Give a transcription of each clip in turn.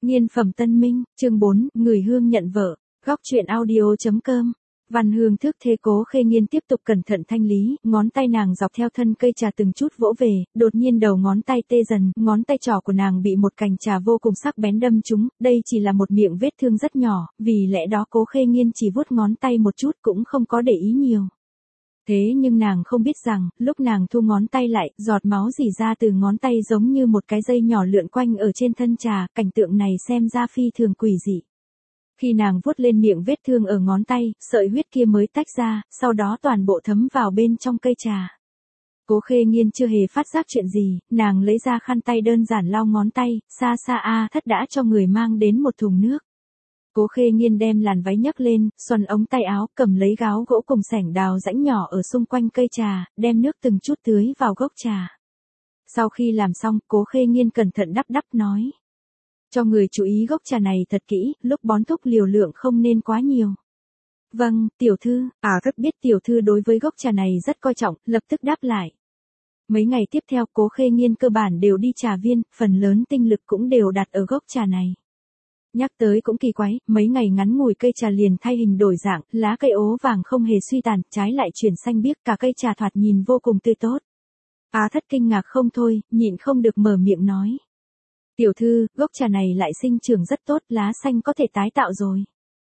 Nghiên phẩm Tân Minh, chương 4, người hương nhận vợ, góc truyện audio.com. Văn Hương thức thế Cố Khê Nghiên tiếp tục cẩn thận thanh lý, ngón tay nàng dọc theo thân cây trà từng chút vỗ về, đột nhiên đầu ngón tay tê dần, ngón tay trỏ của nàng bị một cành trà vô cùng sắc bén đâm trúng, đây chỉ là một miệng vết thương rất nhỏ, vì lẽ đó Cố Khê Nghiên chỉ vuốt ngón tay một chút cũng không có để ý nhiều. Thế nhưng nàng không biết rằng, lúc nàng thu ngón tay lại, giọt máu rỉ ra từ ngón tay giống như một cái dây nhỏ lượn quanh ở trên thân trà, cảnh tượng này xem ra phi thường quỷ dị. Khi nàng vuốt lên miệng vết thương ở ngón tay, sợi huyết kia mới tách ra, sau đó toàn bộ thấm vào bên trong cây trà. Cố Khê Nghiên chưa hề phát giác chuyện gì, nàng lấy ra khăn tay đơn giản lau ngón tay, xa xa A Thất đã cho người mang đến một thùng nước. Cố Khê Nghiên đem làn váy nhấc lên, xoăn ống tay áo, cầm lấy gáo gỗ cùng sẻng đào rãnh nhỏ ở xung quanh cây trà, đem nước từng chút tưới vào gốc trà. Sau khi làm xong, Cố Khê Nghiên cẩn thận đắp nói. Cho người chú ý gốc trà này thật kỹ, lúc bón thuốc liều lượng không nên quá nhiều. Vâng, tiểu thư, Thất biết tiểu thư đối với gốc trà này rất coi trọng, lập tức đáp lại. Mấy ngày tiếp theo Cố Khê Nghiên cơ bản đều đi trà viên, phần lớn tinh lực cũng đều đặt ở gốc trà này. Nhắc tới cũng kỳ quái, mấy ngày ngắn ngủi cây trà liền thay hình đổi dạng, lá cây ố vàng không hề suy tàn, trái lại chuyển xanh biếc, cả cây trà thoạt nhìn vô cùng tươi tốt. Thất kinh ngạc không thôi, nhịn không được mở miệng nói. Tiểu thư, gốc trà này lại sinh trưởng rất tốt, lá xanh có thể tái tạo rồi.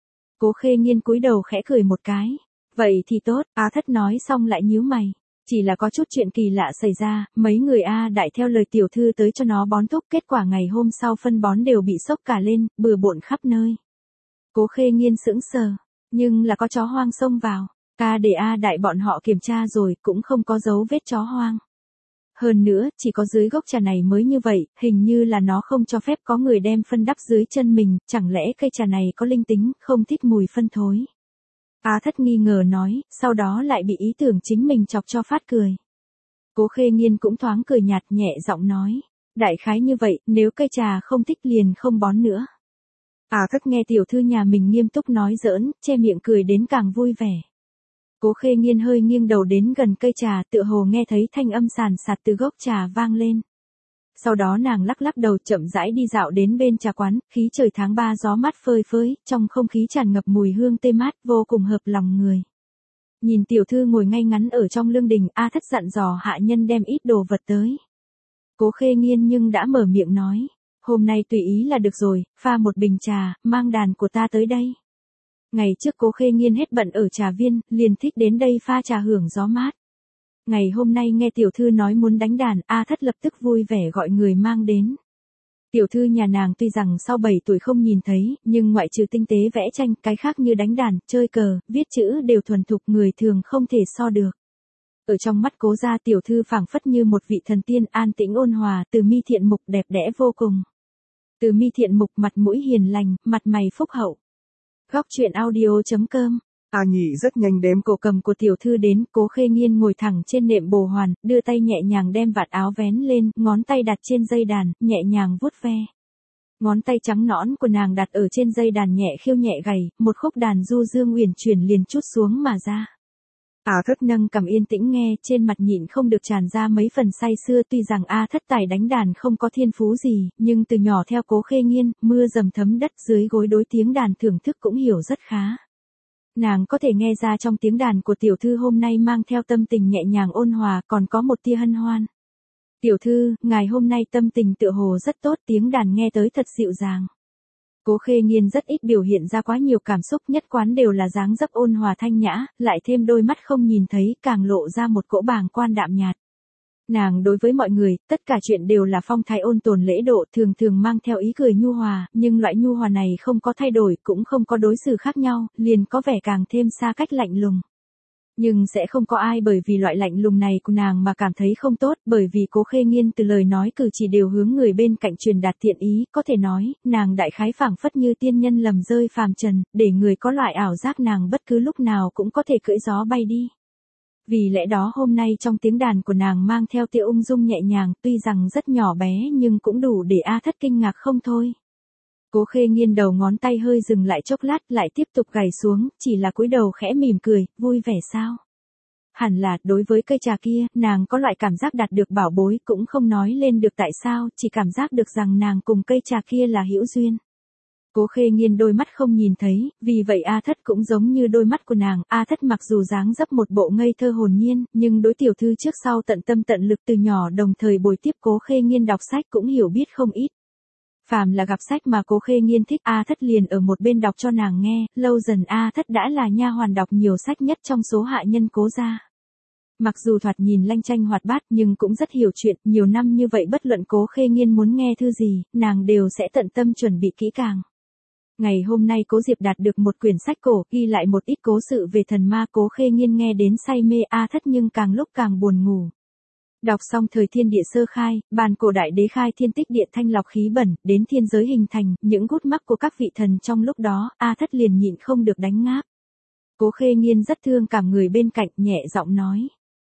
Cố Khê Nghiên cúi đầu khẽ cười một cái. Vậy thì tốt, Thất nói xong lại nhíu mày. Chỉ là có chút chuyện kỳ lạ xảy ra, mấy người đại theo lời tiểu thư tới cho nó bón thuốc, kết quả ngày hôm sau phân bón đều bị xốc cả lên, bừa bộn khắp nơi. Cố Khê Nghiên sững sờ, nhưng là có chó hoang xông vào, để đại bọn họ kiểm tra rồi, cũng không có dấu vết chó hoang. Hơn nữa, chỉ có dưới gốc trà này mới như vậy, hình như là nó không cho phép có người đem phân đắp dưới chân mình, chẳng lẽ cây trà này có linh tính, không thích mùi phân thối. Thất nghi ngờ nói, sau đó lại bị ý tưởng chính mình chọc cho phát cười. Cố Khê Nghiên cũng thoáng cười nhạt nhẹ giọng nói, đại khái như vậy, nếu cây trà không thích liền không bón nữa. Thất nghe tiểu thư nhà mình nghiêm túc nói giỡn, che miệng cười đến càng vui vẻ. Cố Khê Nghiên hơi nghiêng đầu đến gần cây trà, tựa hồ nghe thấy thanh âm sàn sạt từ gốc trà vang lên. Sau đó nàng lắc lắc đầu chậm rãi đi dạo đến bên trà quán, khí trời tháng 3 gió mát phơi phới, trong không khí tràn ngập mùi hương tê mát, vô cùng hợp lòng người. Nhìn tiểu thư ngồi ngay ngắn ở trong lương đình, Thất dặn dò hạ nhân đem ít đồ vật tới. Cố Khê Nghiên nhưng đã mở miệng nói, hôm nay tùy ý là được rồi, pha một bình trà, mang đàn của ta tới đây. Ngày trước Cố Khê Nghiên hết bận ở trà viên, liền thích đến đây pha trà hưởng gió mát. Ngày hôm nay nghe tiểu thư nói muốn đánh đàn, Thất lập tức vui vẻ gọi người mang đến. Tiểu thư nhà nàng tuy rằng sau 7 tuổi không nhìn thấy, nhưng ngoại trừ tinh tế vẽ tranh, cái khác như đánh đàn, chơi cờ, viết chữ đều thuần thục, người thường không thể so được. Ở trong mắt Cố gia tiểu thư phảng phất như một vị thần tiên, an tĩnh ôn hòa, Từ Mi thiện mục đẹp đẽ vô cùng. Từ Mi thiện mục mặt mũi hiền lành, mặt mày phúc hậu. Góc truyện audio.com. Nhị rất nhanh đếm Cổ cầm của tiểu thư đến, Cố Khê Nghiên ngồi thẳng trên nệm bồ hoàn, đưa tay nhẹ nhàng đem vạt áo vén lên, ngón tay đặt trên dây đàn, nhẹ nhàng vuốt ve. Ngón tay trắng nõn của nàng đặt ở trên dây đàn nhẹ khiêu nhẹ gảy, một khúc đàn du dương uyển chuyển liền trút xuống mà ra. Thất nâng cầm yên tĩnh nghe, trên mặt nhịn không được tràn ra mấy phần say sưa, tuy rằng Thất tài đánh đàn không có thiên phú gì, nhưng từ nhỏ theo Cố Khê Nghiên, mưa dầm thấm đất dưới gối đối tiếng đàn thưởng thức cũng hiểu rất khá. Nàng có thể nghe ra trong tiếng đàn của tiểu thư hôm nay mang theo tâm tình nhẹ nhàng ôn hòa, còn có một tia hân hoan. Tiểu thư, ngài hôm nay tâm tình tựa hồ rất tốt, tiếng đàn nghe tới thật dịu dàng. Cố Khê Nghiên rất ít biểu hiện ra quá nhiều cảm xúc, nhất quán đều là dáng dấp ôn hòa thanh nhã, lại thêm đôi mắt không nhìn thấy, càng lộ ra một cỗ bàng quan đạm nhạt. Nàng đối với mọi người, tất cả chuyện đều là phong thái ôn tồn lễ độ, thường thường mang theo ý cười nhu hòa, nhưng loại nhu hòa này không có thay đổi, cũng không có đối xử khác nhau, liền có vẻ càng thêm xa cách lạnh lùng. Nhưng sẽ không có ai bởi vì loại lạnh lùng này của nàng mà cảm thấy không tốt, bởi vì Cố Khê Nghiên từ lời nói cử chỉ đều hướng người bên cạnh truyền đạt thiện ý, có thể nói, nàng đại khái phảng phất như tiên nhân lầm rơi phàm trần, để người có loại ảo giác nàng bất cứ lúc nào cũng có thể cưỡi gió bay đi. Vì lẽ đó hôm nay trong tiếng đàn của nàng mang theo tia ung dung nhẹ nhàng, tuy rằng rất nhỏ bé nhưng cũng đủ để Thất kinh ngạc không thôi. Cố Khê Nghiên đầu ngón tay hơi dừng lại chốc lát, lại tiếp tục gảy xuống, chỉ là cúi đầu khẽ mỉm cười, vui vẻ sao? Hẳn là, đối với cây trà kia, nàng có loại cảm giác đạt được bảo bối, cũng không nói lên được tại sao, chỉ cảm giác được rằng nàng cùng cây trà kia là hữu duyên. Cố Khê Nghiên đôi mắt không nhìn thấy, vì vậy A Thất cũng giống như đôi mắt của nàng. A Thất mặc dù dáng dấp một bộ ngây thơ hồn nhiên, nhưng đối tiểu thư trước sau tận tâm tận lực từ nhỏ đồng thời bồi tiếp Cố Khê Nghiên đọc sách cũng hiểu biết không ít. Phàm là gặp sách mà Cố Khê Nghiên thích, A Thất liền ở một bên đọc cho nàng nghe, lâu dần A Thất đã là nha hoàn đọc nhiều sách nhất trong số hạ nhân Cố gia. Mặc dù thoạt nhìn lanh chanh hoạt bát nhưng cũng rất hiểu chuyện, nhiều năm như vậy bất luận Cố Khê Nghiên muốn nghe thư gì, nàng đều sẽ tận tâm chuẩn bị kỹ càng. Ngày hôm nay Cố Diệp đạt được một quyển sách cổ, ghi lại một ít cố sự về thần ma. Cố Khê Nghiên nghe đến say mê. A Thất nhưng càng lúc càng buồn ngủ. Đọc xong thời thiên địa sơ khai, bàn cổ đại đế khai thiên tích địa thanh lọc khí bẩn, đến thiên giới hình thành, những gút mắc của các vị thần trong lúc đó, A Thất liền nhịn không được đánh ngáp. Cố Khê Nghiên rất thương cảm người bên cạnh, nhẹ giọng nói.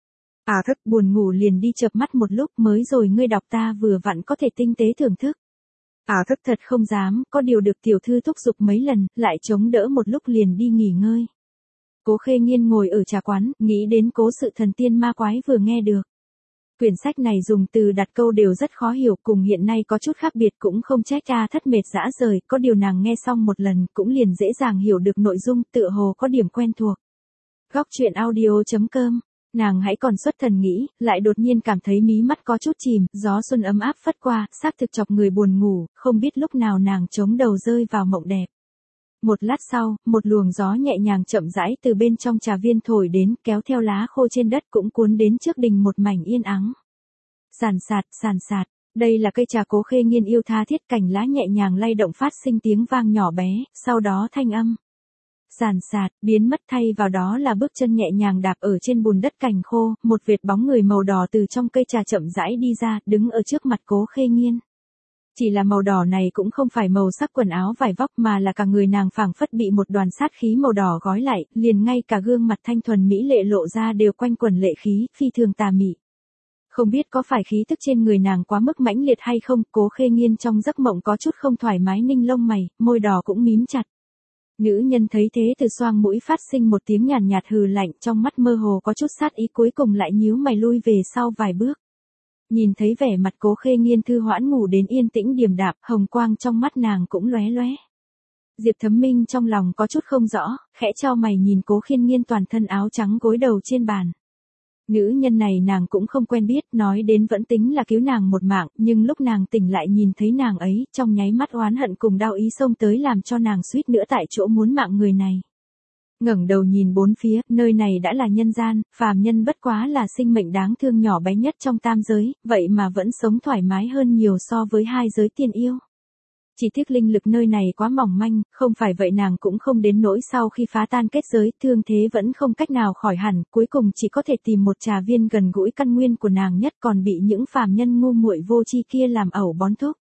A Thất buồn ngủ liền đi chợp mắt một lúc, mới rồi ngươi đọc ta vừa vặn có thể tinh tế thưởng thức. A Thất thật không dám, có điều được tiểu thư thúc giục mấy lần, lại chống đỡ một lúc liền đi nghỉ ngơi. Cố Khê Nghiên ngồi ở trà quán, nghĩ đến cố sự thần tiên ma quái vừa nghe được. Quyển sách này dùng từ đặt câu đều rất khó hiểu, cùng hiện nay có chút khác biệt, cũng không trách A Thất mệt rã rời, có điều nàng nghe xong một lần cũng liền dễ dàng hiểu được nội dung, tựa hồ có điểm quen thuộc. Góc truyện audio.com. Nàng hãy còn xuất thần nghĩ, lại đột nhiên cảm thấy mí mắt có chút chìm, gió xuân ấm áp phất qua, xác thực chọc người buồn ngủ, không biết lúc nào nàng chống đầu rơi vào mộng đẹp. Một lát sau, một luồng gió nhẹ nhàng chậm rãi từ bên trong trà viên thổi đến, kéo theo lá khô trên đất cũng cuốn đến trước đình một mảnh yên ắng. Sàn sạt, đây là cây trà Cố Khê Nghiên yêu tha thiết, cành lá nhẹ nhàng lay động phát sinh tiếng vang nhỏ bé, sau đó thanh âm. Sàn sạt, biến mất, thay vào đó là bước chân nhẹ nhàng đạp ở trên bùn đất cành khô, một vệt bóng người màu đỏ từ trong cây trà chậm rãi đi ra, đứng ở trước mặt Cố Khê Nghiên. Chỉ là màu đỏ này cũng không phải màu sắc quần áo vải vóc mà là cả người nàng phảng phất bị một đoàn sát khí màu đỏ gói lại, liền ngay cả gương mặt thanh thuần mỹ lệ lộ ra đều quanh quẩn lệ khí, phi thường tà mị. Không biết có phải khí tức trên người nàng quá mức mãnh liệt hay không, Cố Khê Nghiên trong giấc mộng có chút không thoải mái ninh lông mày, môi đỏ cũng mím chặt. Nữ nhân thấy thế từ xoang mũi phát sinh một tiếng nhàn nhạt hừ lạnh, trong mắt mơ hồ có chút sát ý, cuối cùng lại nhíu mày lui về sau vài bước. Nhìn thấy vẻ mặt Cố Khê Nghiên thư hoãn ngủ đến yên tĩnh điềm đạm, hồng quang trong mắt nàng cũng lóe lóe. Diệp Thấm Minh trong lòng có chút không rõ, khẽ chau mày nhìn Cố Khê Nghiên toàn thân áo trắng gối đầu trên bàn. Nữ nhân này nàng cũng không quen biết, nói đến vẫn tính là cứu nàng một mạng, nhưng lúc nàng tỉnh lại nhìn thấy nàng ấy, trong nháy mắt oán hận cùng đau ý xông tới làm cho nàng suýt nữa tại chỗ muốn mạng người này. Ngẩng đầu nhìn bốn phía, nơi này đã là nhân gian, phàm nhân bất quá là sinh mệnh đáng thương nhỏ bé nhất trong tam giới, vậy mà vẫn sống thoải mái hơn nhiều so với hai giới tiên yêu. Chỉ tiếc linh lực nơi này quá mỏng manh, không phải vậy nàng cũng không đến nỗi sau khi phá tan kết giới, thương thế vẫn không cách nào khỏi hẳn, cuối cùng chỉ có thể tìm một trà viên gần gũi căn nguyên của nàng nhất, còn bị những phàm nhân ngu muội vô tri kia làm ẩu bón thuốc.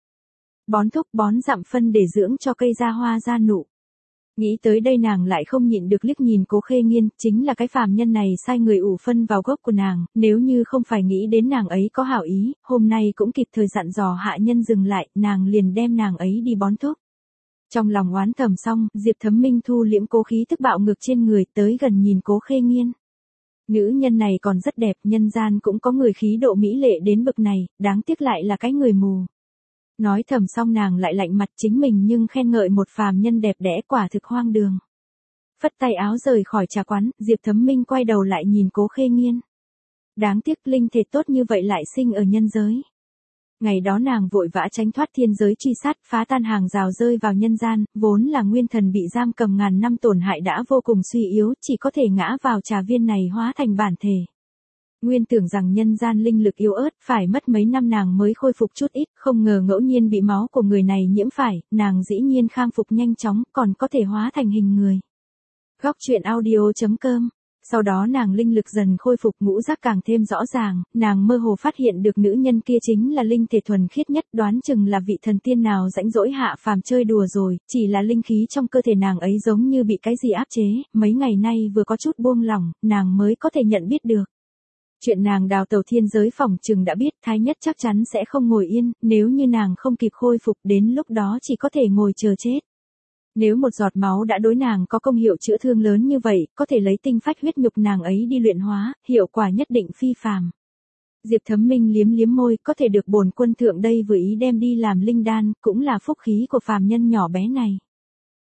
Bón dặm phân để dưỡng cho cây ra hoa ra nụ. Nghĩ tới đây nàng lại không nhịn được liếc nhìn Cố Khê Nghiên, chính là cái phàm nhân này sai người ủ phân vào gốc của nàng, nếu như không phải nghĩ đến nàng ấy có hảo ý, hôm nay cũng kịp thời dặn dò hạ nhân dừng lại, nàng liền đem nàng ấy đi bón thuốc. Trong lòng oán thầm xong, Diệp Thấm Minh thu liễm cố khí tức bạo ngược trên người, tới gần nhìn Cố Khê Nghiên. Nữ nhân này còn rất đẹp, nhân gian cũng có người khí độ mỹ lệ đến bậc này, đáng tiếc lại là cái người mù. Nói thầm xong nàng lại lạnh mặt, chính mình nhưng khen ngợi một phàm nhân đẹp đẽ quả thực hoang đường. Phất tay áo rời khỏi trà quán, Diệp Thấm Minh quay đầu lại nhìn Cố Khê Nghiên. Đáng tiếc linh thể tốt như vậy lại sinh ở nhân giới. Ngày đó nàng vội vã tránh thoát thiên giới truy sát, phá tan hàng rào rơi vào nhân gian, vốn là nguyên thần bị giam cầm ngàn năm tổn hại đã vô cùng suy yếu, chỉ có thể ngã vào trà viên này hóa thành bản thể. Nguyên tưởng rằng nhân gian linh lực yếu ớt, phải mất mấy năm nàng mới khôi phục chút ít, không ngờ ngẫu nhiên bị máu của người này nhiễm phải, nàng dĩ nhiên khang phục nhanh chóng, còn có thể hóa thành hình người. Góc truyện audio.com. Sau đó nàng linh lực dần khôi phục, ngũ giác càng thêm rõ ràng, nàng mơ hồ phát hiện được nữ nhân kia chính là linh thể thuần khiết nhất, đoán chừng là vị thần tiên nào rãnh rỗi hạ phàm chơi đùa rồi, chỉ là linh khí trong cơ thể nàng ấy giống như bị cái gì áp chế, mấy ngày nay vừa có chút buông lỏng, nàng mới có thể nhận biết được. Chuyện nàng đào tẩu thiên giới phỏng chừng đã biết, Thái Nhất chắc chắn sẽ không ngồi yên, nếu như nàng không kịp khôi phục đến lúc đó chỉ có thể ngồi chờ chết. Nếu một giọt máu đã đối nàng có công hiệu chữa thương lớn như vậy, có thể lấy tinh phách huyết nhục nàng ấy đi luyện hóa, hiệu quả nhất định phi phàm. Diệp Thấm Minh liếm liếm môi, có thể được bổn quân thượng đây vừa ý đem đi làm linh đan, cũng là phúc khí của phàm nhân nhỏ bé này.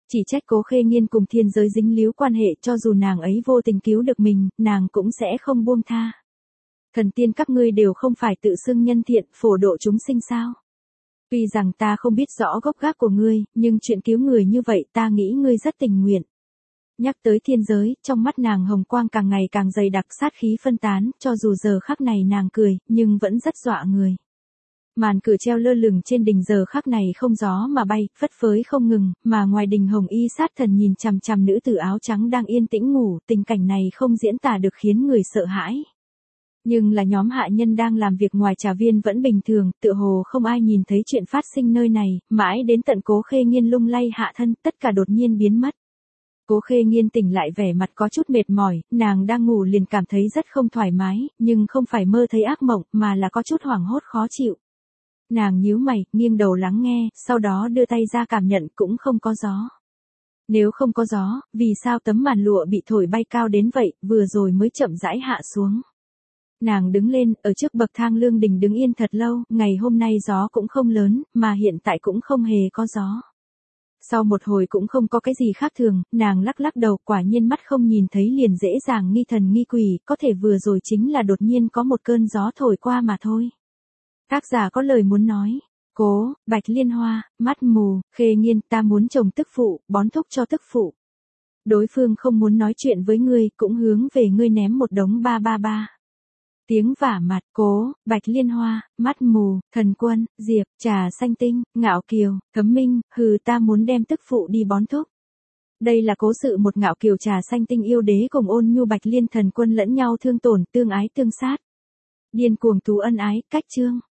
Chỉ trách Cố Khê Nghiên cùng thiên giới dính líu quan hệ, cho dù nàng ấy vô tình cứu được mình, nàng cũng sẽ không buông tha. Thần tiên các ngươi đều không phải tự xưng nhân thiện, phổ độ chúng sinh sao? Tuy rằng ta không biết rõ gốc gác của ngươi, nhưng chuyện cứu người như vậy ta nghĩ ngươi rất tình nguyện. Nhắc tới thiên giới, trong mắt nàng hồng quang càng ngày càng dày đặc, sát khí phân tán, cho dù giờ khắc này nàng cười, nhưng vẫn rất dọa người. Màn cửa treo lơ lửng trên đỉnh giờ khắc này không gió mà bay, phất phới không ngừng, mà ngoài đình hồng y sát thần nhìn chằm chằm nữ tử áo trắng đang yên tĩnh ngủ, tình cảnh này không diễn tả được khiến người sợ hãi. Nhưng là nhóm hạ nhân đang làm việc ngoài trà viên vẫn bình thường, tựa hồ không ai nhìn thấy chuyện phát sinh nơi này, mãi đến tận Cố Khê Nghiên lung lay hạ thân, tất cả đột nhiên biến mất. Cố Khê Nghiên tỉnh lại vẻ mặt có chút mệt mỏi, nàng đang ngủ liền cảm thấy rất không thoải mái, nhưng không phải mơ thấy ác mộng, mà là có chút hoảng hốt khó chịu. Nàng nhíu mày, nghiêng đầu lắng nghe, sau đó đưa tay ra cảm nhận cũng không có gió. Nếu không có gió, vì sao tấm màn lụa bị thổi bay cao đến vậy, vừa rồi mới chậm rãi hạ xuống. Nàng đứng lên, ở trước bậc thang lương đình đứng yên thật lâu, ngày hôm nay gió cũng không lớn, mà hiện tại cũng không hề có gió. Sau một hồi cũng không có cái gì khác thường, nàng lắc lắc đầu, quả nhiên mắt không nhìn thấy liền dễ dàng nghi thần nghi quỷ, có thể vừa rồi chính là đột nhiên có một cơn gió thổi qua mà thôi. Tác giả có lời muốn nói. Cố, Bạch Liên Hoa, mắt mù, Khê Nghiên, ta muốn chồng tức phụ, bón thúc cho tức phụ. Đối phương không muốn nói chuyện với ngươi, cũng hướng về ngươi ném một đống 333. Tiếng vả mặt, Cố, Bạch Liên Hoa, mắt mù, Thần Quân, Diệp, Trà Xanh Tinh, Ngạo Kiều, Thấm Minh, hừ, ta muốn đem tức phụ đi bón thúc. Đây là cố sự một Ngạo Kiều Trà Xanh Tinh yêu đế cùng Ôn Nhu Bạch Liên Thần Quân lẫn nhau thương tổn, tương ái tương sát. Điên cuồng tú ân ái, cách chương.